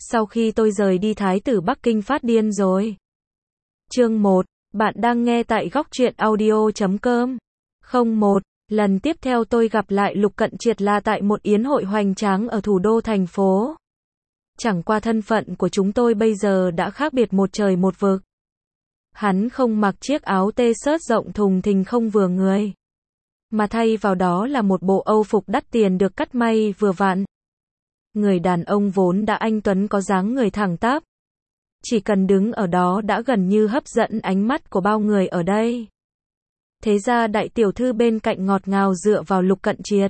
Sau khi tôi rời đi Thái tử Bắc Kinh phát điên rồi. Chương 1, bạn đang nghe tại góc truyện audio.com. 01, lần tiếp theo tôi gặp lại Lục Cận Triệt là tại một yến hội hoành tráng ở thủ đô thành phố. Chẳng qua thân phận của chúng tôi bây giờ đã khác biệt một trời một vực. Hắn không mặc chiếc áo t-shirt rộng thùng thình không vừa người, mà thay vào đó là một bộ âu phục đắt tiền được cắt may vừa vặn. Người đàn ông vốn đã anh tuấn có dáng người thẳng tắp, chỉ cần đứng ở đó đã gần như hấp dẫn ánh mắt của bao người ở đây. Thế ra đại tiểu thư bên cạnh ngọt ngào dựa vào Lục Cận Triệt,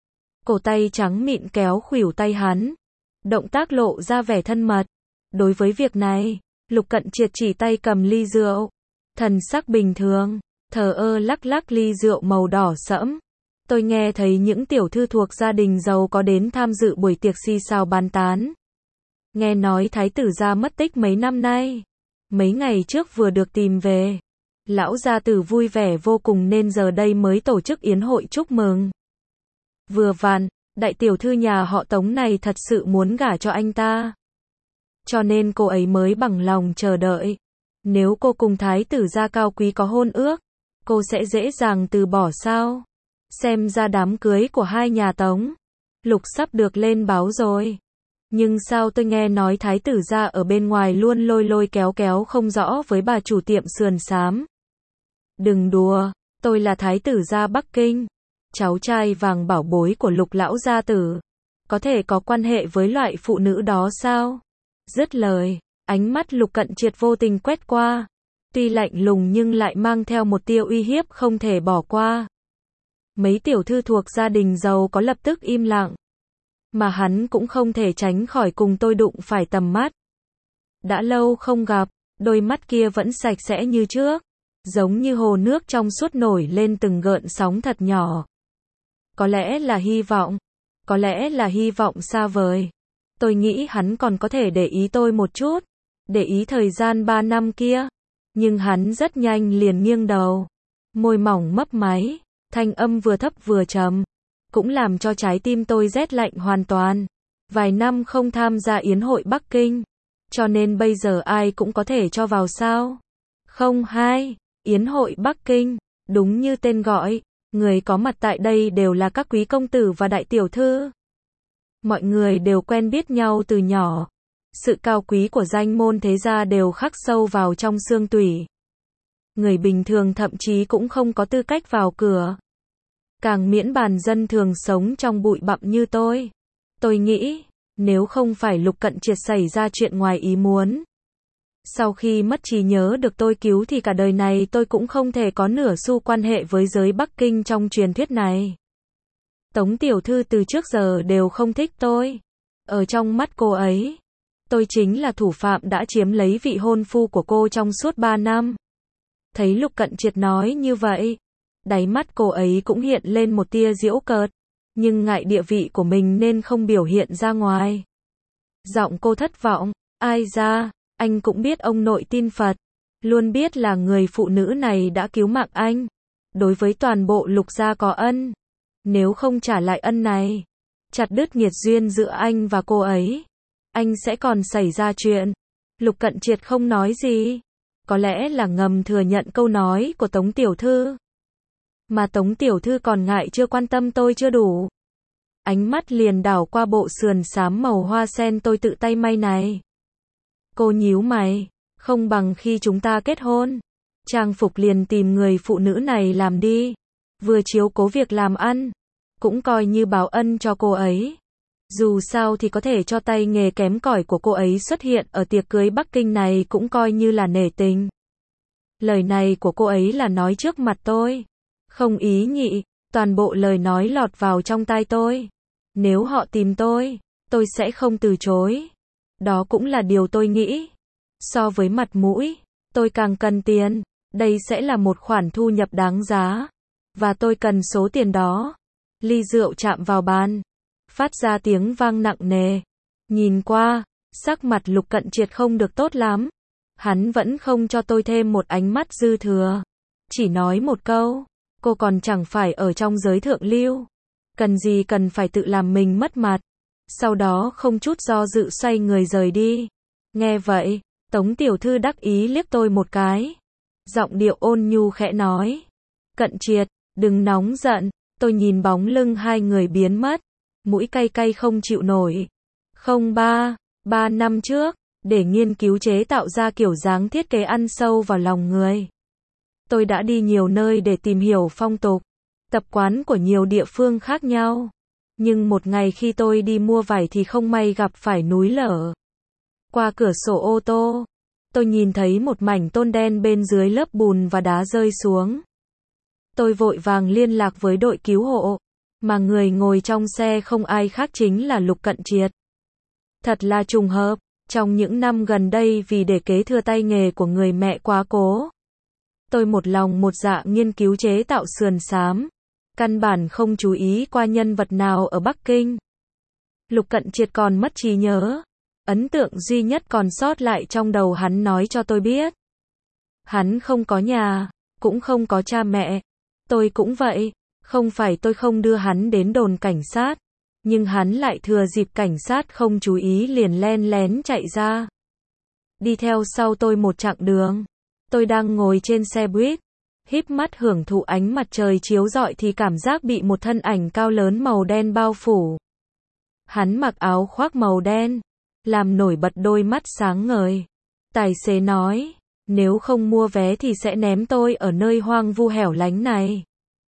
cổ tay trắng mịn kéo khuỷu tay hắn, động tác lộ ra vẻ thân mật. Đối với việc này, Lục Cận Triệt chỉ tay cầm ly rượu, thần sắc bình thường, thờ ơ lắc lắc ly rượu màu đỏ sẫm. Tôi nghe thấy những tiểu thư thuộc gia đình giàu có đến tham dự buổi tiệc xì xào bàn tán. Nghe nói thái tử gia mất tích mấy năm nay, mấy ngày trước vừa được tìm về. Lão gia tử vui vẻ vô cùng nên giờ đây mới tổ chức yến hội chúc mừng. Vừa vặn, đại tiểu thư nhà họ Tống này thật sự muốn gả cho anh ta, cho nên cô ấy mới bằng lòng chờ đợi. Nếu cô cùng thái tử gia cao quý có hôn ước, cô sẽ dễ dàng từ bỏ sao? Xem ra đám cưới của hai nhà Tống, Lục sắp được lên báo rồi. Nhưng sao tôi nghe nói thái tử gia ở bên ngoài luôn lôi lôi kéo kéo không rõ với bà chủ tiệm sườn xám. Đừng đùa, tôi là thái tử gia Bắc Kinh, cháu trai vàng bảo bối của Lục lão gia tử, có thể có quan hệ với loại phụ nữ đó sao? Dứt lời, ánh mắt Lục Cận Triệt vô tình quét qua, tuy lạnh lùng nhưng lại mang theo một tia uy hiếp không thể bỏ qua. Mấy tiểu thư thuộc gia đình giàu có lập tức im lặng, mà hắn cũng không thể tránh khỏi cùng tôi đụng phải tầm mắt. Đã lâu không gặp, đôi mắt kia vẫn sạch sẽ như trước, giống như hồ nước trong suốt nổi lên từng gợn sóng thật nhỏ. Có lẽ là hy vọng xa vời. Tôi nghĩ hắn còn có thể để ý tôi một chút, để ý thời gian 3 năm kia. Nhưng hắn rất nhanh liền nghiêng đầu, môi mỏng mấp máy, thanh âm vừa thấp vừa trầm, cũng làm cho trái tim tôi rét lạnh hoàn toàn. Vài năm không tham gia yến hội Bắc Kinh, cho nên bây giờ ai cũng có thể cho vào sao? Không hai, yến hội Bắc Kinh, đúng như tên gọi, người có mặt tại đây đều là các quý công tử và đại tiểu thư. Mọi người đều quen biết nhau từ nhỏ. Sự cao quý của danh môn thế gia đều khắc sâu vào trong xương tủy. Người bình thường thậm chí cũng không có tư cách vào cửa. Càng miễn bàn dân thường sống trong bụi bặm như tôi. Tôi nghĩ, nếu không phải Lục Cận Triệt xảy ra chuyện ngoài ý muốn, sau khi mất trí nhớ được tôi cứu thì cả đời này tôi cũng không thể có nửa xu quan hệ với giới Bắc Kinh trong truyền thuyết này. Tống tiểu thư từ trước giờ đều không thích tôi. Ở trong mắt cô ấy, tôi chính là thủ phạm đã chiếm lấy vị hôn phu của cô trong suốt 3 năm. Thấy Lục Cận Triệt nói như vậy, đáy mắt cô ấy cũng hiện lên một tia giễu cợt, nhưng ngại địa vị của mình nên không biểu hiện ra ngoài. Giọng cô thất vọng, ai ra, anh cũng biết ông nội tin Phật, luôn biết là người phụ nữ này đã cứu mạng anh. Đối với toàn bộ Lục gia có ân, nếu không trả lại ân này, chặt đứt nghiệt duyên giữa anh và cô ấy, anh sẽ còn xảy ra chuyện. Lục Cận Triệt không nói gì, có lẽ là ngầm thừa nhận câu nói của Tống tiểu thư. Mà Tống tiểu thư còn ngại chưa quan tâm tôi chưa đủ. Ánh mắt liền đảo qua bộ sườn xám màu hoa sen tôi tự tay may này. Cô nhíu mày, không bằng khi chúng ta kết hôn, trang phục liền tìm người phụ nữ này làm đi, vừa chiếu cố việc làm ăn, cũng coi như báo ân cho cô ấy. Dù sao thì có thể cho tay nghề kém cỏi của cô ấy xuất hiện ở tiệc cưới Bắc Kinh này cũng coi như là nể tình. Lời này của cô ấy là nói trước mặt tôi, không ý nhị, toàn bộ lời nói lọt vào trong tai tôi. Nếu họ tìm tôi sẽ không từ chối. Đó cũng là điều tôi nghĩ. So với mặt mũi, tôi càng cần tiền, đây sẽ là một khoản thu nhập đáng giá. Và tôi cần số tiền đó. Ly rượu chạm vào bàn, phát ra tiếng vang nặng nề. Nhìn qua, sắc mặt Lục Cận Triệt không được tốt lắm. Hắn vẫn không cho tôi thêm một ánh mắt dư thừa. Chỉ nói một câu, cô còn chẳng phải ở trong giới thượng lưu. Cần gì cần phải tự làm mình mất mặt. sau đó không chút do dự xoay người rời đi. Nghe vậy, Tống tiểu thư đắc ý liếc tôi một cái. Giọng điệu ôn nhu khẽ nói. Cận Triệt, đừng nóng giận, tôi nhìn bóng lưng hai người biến mất. Mũi cay cay không chịu nổi. 3 năm trước, để nghiên cứu chế tạo ra kiểu dáng thiết kế ăn sâu vào lòng người. Tôi đã đi nhiều nơi để tìm hiểu phong tục, tập quán của nhiều địa phương khác nhau. Nhưng một ngày khi tôi đi mua vải thì không may gặp phải núi lở. Qua cửa sổ ô tô, tôi nhìn thấy một mảnh tôn đen bên dưới lớp bùn và đá rơi xuống. Tôi vội vàng liên lạc với đội cứu hộ, mà người ngồi trong xe không ai khác chính là Lục Cận Triệt. Thật là trùng hợp, trong những năm gần đây vì để kế thừa tay nghề của người mẹ quá cố, tôi một lòng một dạ nghiên cứu chế tạo sườn xám, căn bản không chú ý qua nhân vật nào ở Bắc Kinh. Lục Cận Triệt còn mất trí nhớ, ấn tượng duy nhất còn sót lại trong đầu hắn nói cho tôi biết. Hắn không có nhà, cũng không có cha mẹ, tôi cũng vậy, không phải tôi không đưa hắn đến đồn cảnh sát, nhưng hắn lại thừa dịp cảnh sát không chú ý liền len lén chạy ra. Đi theo sau tôi một chặng đường, tôi đang ngồi trên xe buýt, híp mắt hưởng thụ ánh mặt trời chiếu rọi thì cảm giác bị một thân ảnh cao lớn màu đen bao phủ. Hắn mặc áo khoác màu đen, làm nổi bật đôi mắt sáng ngời. Tài xế nói, nếu không mua vé thì sẽ ném tôi ở nơi hoang vu hẻo lánh này.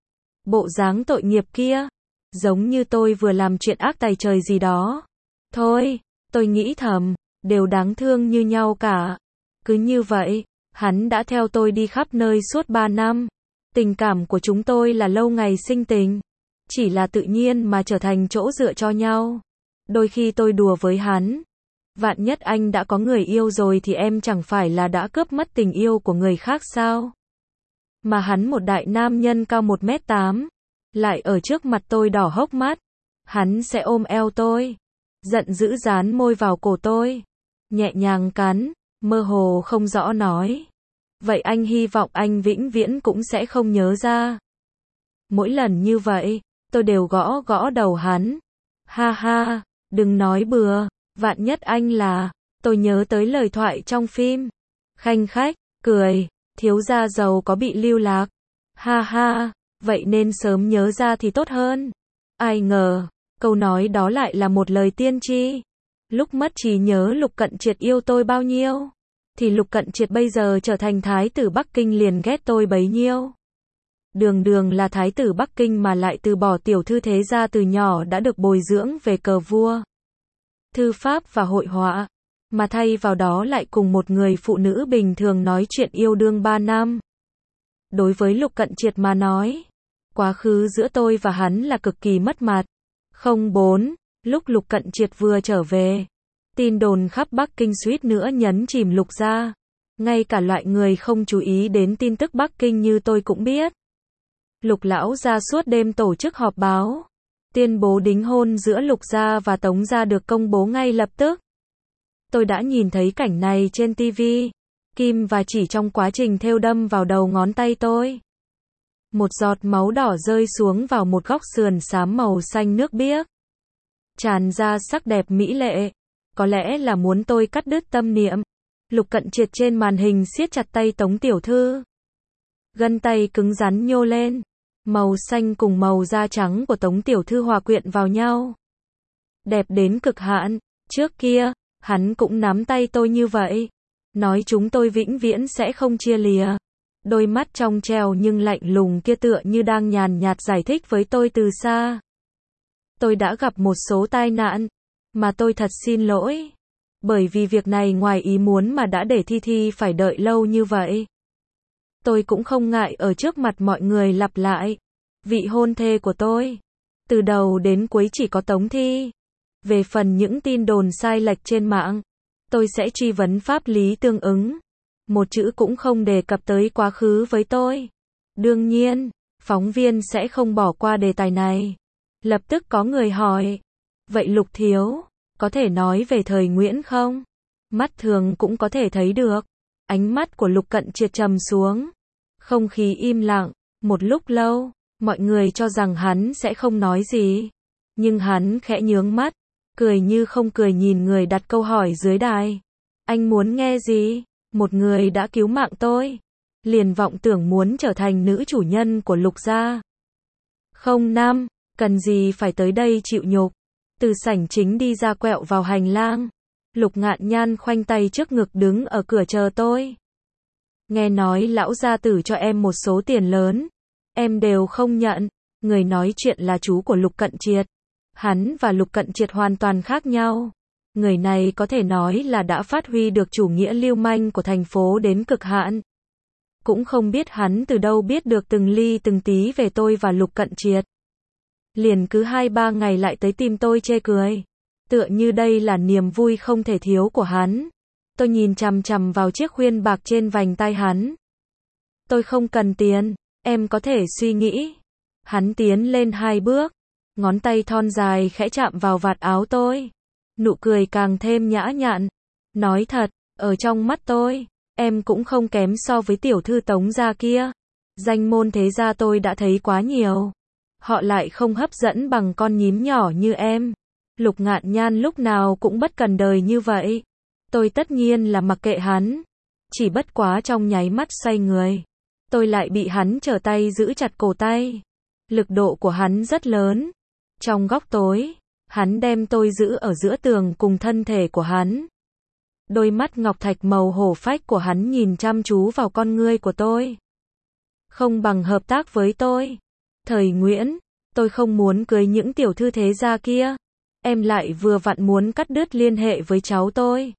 Bộ dáng tội nghiệp kia, giống như tôi vừa làm chuyện ác tày trời gì đó. Thôi, tôi nghĩ thầm, đều đáng thương như nhau cả. Cứ như vậy, hắn đã theo tôi đi khắp nơi suốt 3 năm. Tình cảm của chúng tôi là lâu ngày sinh tình, chỉ là tự nhiên mà trở thành chỗ dựa cho nhau. Đôi khi tôi đùa với hắn, vạn nhất anh đã có người yêu rồi thì em chẳng phải là đã cướp mất tình yêu của người khác sao? Mà hắn một đại nam nhân cao 1m8, lại ở trước mặt tôi đỏ hốc mắt. Hắn sẽ ôm eo tôi, giận dữ dán môi vào cổ tôi, nhẹ nhàng cắn, mơ hồ không rõ nói. Vậy anh hy vọng anh vĩnh viễn cũng sẽ không nhớ ra. Mỗi lần như vậy, tôi đều gõ gõ đầu hắn. Ha ha, đừng nói bừa, vạn nhất anh là, tôi nhớ tới lời thoại trong phim. Khanh khách, cười, thiếu gia giàu có bị lưu lạc. Ha ha, vậy nên sớm nhớ ra thì tốt hơn. Ai ngờ, câu nói đó lại là một lời tiên tri. Lúc mất trí nhớ Lục Cận Triệt yêu tôi bao nhiêu, thì Lục Cận Triệt bây giờ trở thành thái tử Bắc Kinh liền ghét tôi bấy nhiêu. Đường đường là thái tử Bắc Kinh mà lại từ bỏ tiểu thư thế gia từ nhỏ đã được bồi dưỡng về cờ vua, thư pháp và hội họa, mà thay vào đó lại cùng một người phụ nữ bình thường nói chuyện yêu đương 3 năm. Đối với Lục Cận Triệt mà nói, quá khứ giữa tôi và hắn là cực kỳ mất mặt. 04, lúc Lục Cận Triệt vừa trở về, tin đồn khắp Bắc Kinh suýt nữa nhấn chìm Lục gia. Ngay cả loại người không chú ý đến tin tức Bắc Kinh như tôi cũng biết. Lục lão gia suốt đêm tổ chức họp báo, tuyên bố đính hôn giữa Lục gia và Tống gia được công bố ngay lập tức. Tôi đã nhìn thấy cảnh này trên TV, kim và chỉ trong quá trình thêu đâm vào đầu ngón tay tôi. Một giọt máu đỏ rơi xuống vào một góc sườn xám màu xanh nước biếc, tràn ra sắc đẹp mỹ lệ. Có lẽ là muốn tôi cắt đứt tâm niệm. Lục Cận Triệt trên màn hình siết chặt tay Tống tiểu thư. Gân tay cứng rắn nhô lên, màu xanh cùng màu da trắng của Tống tiểu thư hòa quyện vào nhau, đẹp đến cực hạn. Trước kia, hắn cũng nắm tay tôi như vậy, nói chúng tôi vĩnh viễn sẽ không chia lìa. Đôi mắt trong trèo nhưng lạnh lùng kia tựa như đang nhàn nhạt giải thích với tôi từ xa. Tôi đã gặp một số tai nạn, mà tôi thật xin lỗi. Bởi vì việc này ngoài ý muốn mà đã để Thi Thi phải đợi lâu như vậy. Tôi cũng không ngại ở trước mặt mọi người lặp lại. Vị hôn thê của tôi, từ đầu đến cuối chỉ có Tống Thi. Về phần những tin đồn sai lệch trên mạng, tôi sẽ truy vấn pháp lý tương ứng. Một chữ cũng không đề cập tới quá khứ với tôi. Đương nhiên, phóng viên sẽ không bỏ qua đề tài này. Lập tức có người hỏi, vậy Lục thiếu, có thể nói về thời Nguyễn không? Mắt thường cũng có thể thấy được. Ánh mắt của Lục Cận Triệt trầm xuống. Không khí im lặng, một lúc lâu, mọi người cho rằng hắn sẽ không nói gì. Nhưng hắn khẽ nhướng mắt, cười như không cười nhìn người đặt câu hỏi dưới đài. Anh muốn nghe gì? Một người đã cứu mạng tôi. Liền vọng tưởng muốn trở thành nữ chủ nhân của Lục gia. 05, cần gì phải tới đây chịu nhục. Từ sảnh chính đi ra quẹo vào hành lang. Lục Ngạn Nhan khoanh tay trước ngực đứng ở cửa chờ tôi. Nghe nói lão gia tử cho em một số tiền lớn. Em đều không nhận. Người nói chuyện là chú của Lục Cận Triệt. Hắn và Lục Cận Triệt hoàn toàn khác nhau. Người này có thể nói là đã phát huy được chủ nghĩa lưu manh của thành phố đến cực hạn. Cũng không biết hắn từ đâu biết được từng ly từng tí về tôi và Lục Cận Triệt. Liền cứ 2-3 ngày lại tới tìm tôi chê cười. Tựa như đây là niềm vui không thể thiếu của hắn. Tôi nhìn chằm chằm vào chiếc khuyên bạc trên vành tay hắn. Tôi không cần tiền, em có thể suy nghĩ. Hắn tiến lên 2 bước. Ngón tay thon dài khẽ chạm vào vạt áo tôi. Nụ cười càng thêm nhã nhặn. Nói thật, ở trong mắt tôi, em cũng không kém so với tiểu thư Tống gia kia. Danh môn thế gia tôi đã thấy quá nhiều. Họ lại không hấp dẫn bằng con nhím nhỏ như em. Lục Ngạn Nhan lúc nào cũng bất cần đời như vậy. Tôi tất nhiên là mặc kệ hắn. Chỉ bất quá trong nháy mắt xoay người. Tôi lại bị hắn trở tay giữ chặt cổ tay. Lực độ của hắn rất lớn. Trong góc tối, hắn đem tôi giữ ở giữa tường cùng thân thể của hắn. Đôi mắt ngọc thạch màu hổ phách của hắn nhìn chăm chú vào con ngươi của tôi. Không bằng hợp tác với tôi. Thời Nguyễn, tôi không muốn cưới những tiểu thư thế gia kia. Em lại vừa vặn muốn cắt đứt liên hệ với cháu tôi.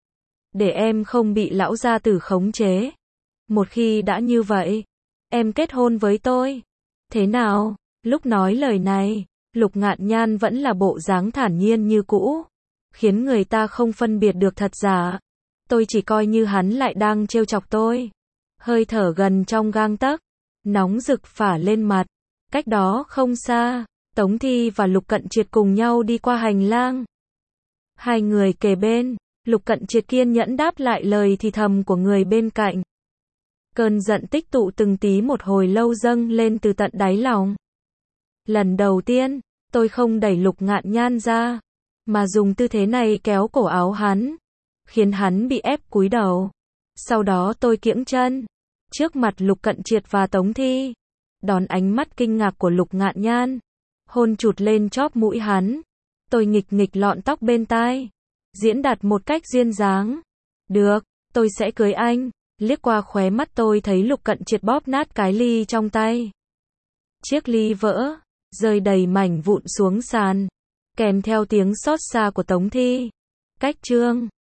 Để em không bị lão gia tử khống chế. Một khi đã như vậy, em kết hôn với tôi. Thế nào? Lúc nói lời này, Lục Ngạn Nhan vẫn là bộ dáng thản nhiên như cũ, khiến người ta không phân biệt được thật giả. Tôi chỉ coi như hắn lại đang trêu chọc tôi. Hơi thở gần trong gang tấc, nóng rực phả lên mặt. Cách đó không xa, Tống Thi và Lục Cận Triệt cùng nhau đi qua hành lang. Hai người kề bên, Lục Cận Triệt kiên nhẫn đáp lại lời thì thầm của người bên cạnh. Cơn giận tích tụ từng tí một hồi lâu dâng lên từ tận đáy lòng. Lần đầu tiên, tôi không đẩy Lục Ngạn Nhan ra, mà dùng tư thế này kéo cổ áo hắn, khiến hắn bị ép cúi đầu. Sau đó tôi kiễng chân, trước mặt Lục Cận Triệt và Tống Thi, đón ánh mắt kinh ngạc của Lục Ngạn Nhan, hôn chụt lên chóp mũi hắn. Tôi nghịch nghịch lọn tóc bên tai, diễn đạt một cách duyên dáng. Được, tôi sẽ cưới anh. Liếc qua khóe mắt tôi thấy Lục Cận Triệt bóp nát cái ly trong tay. Chiếc ly vỡ, rơi đầy mảnh vụn xuống sàn, kèm theo tiếng xót xa của Tống Thi. Cách chương